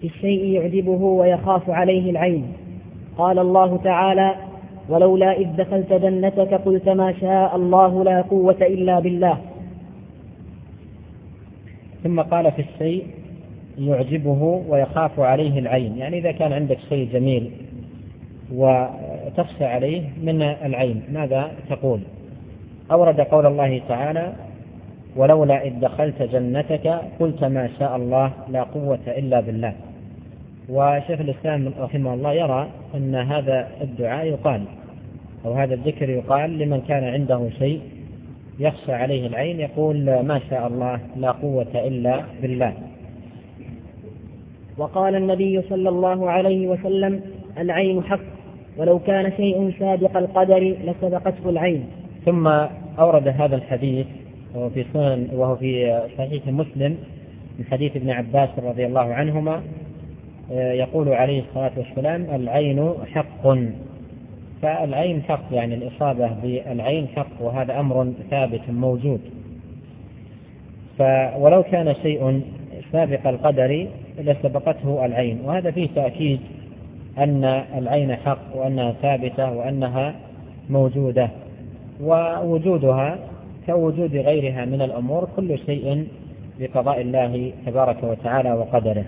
في الشيء يعجبه ويخاف عليه العين. قال الله تعالى: ولولا إذ دخلت جنتك قلت ما شاء الله لا قوة إلا بالله. ثم قال في الشيء يعجبه ويخاف عليه العين، يعني إذا كان عندك شيء جميل وتخشى عليه من العين ماذا تقول؟ أورد قول الله تعالى: ولولا إذ دخلت جنتك قلت ما شاء الله لا قوة إلا بالله. وشيخ الإسلام رحمه الله يرى أن هذا الدعاء يقال أو هذا الذكر يقال لمن كان عنده شيء يخشى عليه العين، يقول ما شاء الله لا قوة إلا بالله. وقال النبي صلى الله عليه وسلم: العين حق، ولو كان شيء سابق القدر لسبقته العين. ثم أورد هذا الحديث وهو في صحيح مسلم من حديث ابن عباس رضي الله عنهما، يقول عليه الصلاة والسلام: العين حق. فالعين حق يعني الإصابة بالعين حق، وهذا أمر ثابت موجود. ولو كان شيء سابق القدر لسبقته العين، وهذا فيه تأكيد أن العين حق وأنها ثابتة وأنها موجودة، ووجودها كوجود غيرها من الأمور، كل شيء بقضاء الله تبارك وتعالى وقدره.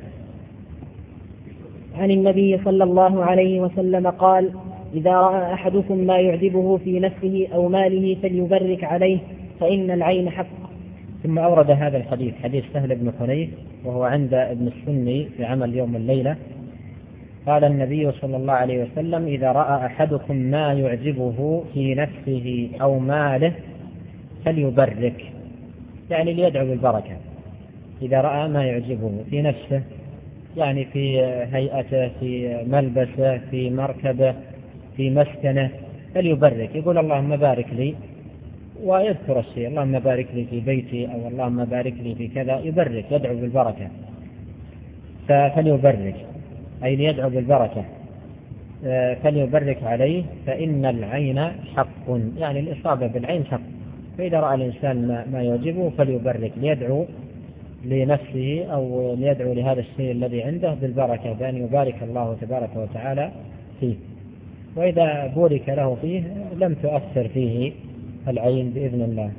عن النبي صلى الله عليه وسلم قال: إذا رأى أحدكم ما يعجبه في نفسه أو ماله فليبرك عليه فإن العين حق. ثم أورد هذا الحديث حديث سهل بن حنيف وهو عند ابن السني في عمل يوم الليلة. قال النبي صلى الله عليه وسلم: إذا رأى أحدكم ما يعجبه في نفسه أو ماله فليبرك، يعني ليدعو بالبركة. إذا رأى ما يعجبه في نفسه، يعني في هيئته، في ملبسه، في مركبه، في مسكنه، فليبرك، يقول اللهم بارك لي، ويذكر الشيء: اللهم بارك لي في بيتي، أو اللهم بارك لي في كذا، يبرك، يدعو بالبركة. فليبرك أي ليدعو بالبركة. فليبرك عليه فإن العين حق، يعني الإصابة بالعين حق. فإذا رأى الإنسان ما يعجبه فليبرك، ليدعو لنفسه أو ليدعو لهذا الشيء الذي عنده بالبركة، بأن يبارك الله تبارك وتعالى فيه. وإذا بورك له فيه لم تؤثر فيه العين بإذن الله.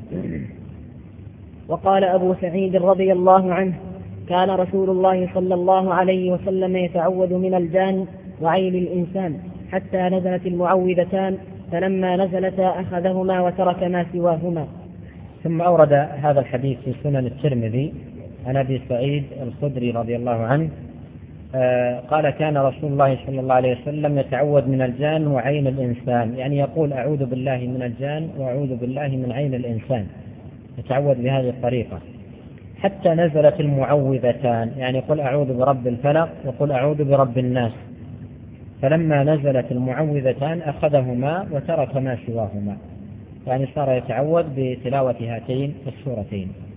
وقال أبو سعيد رضي الله عنه: كان رسول الله صلى الله عليه وسلم يتعوذ من الجان وعين الإنسان حتى نزلت المعوذتان، فلما نزلتا أخذهما وترك ما سواهما. ثم أورد هذا الحديث في سنن الترمذي عن أبي سعيد الخدري رضي الله عنه قال: كان رسول الله صلى الله عليه وسلم يتعوذ من الجان وعين الإنسان، يعني يقول: أعوذ بالله من الجان وأعوذ بالله من عين الإنسان، يتعوذ بهذه الطريقة حتى نزلت المعوذتان، يعني قل أعوذ برب الفلق وقل أعوذ برب الناس. فلما نزلت المعوذتان أخذهما وترك ما سواهما، يعني صار يتعوذ بتلاوة هاتين السورتين.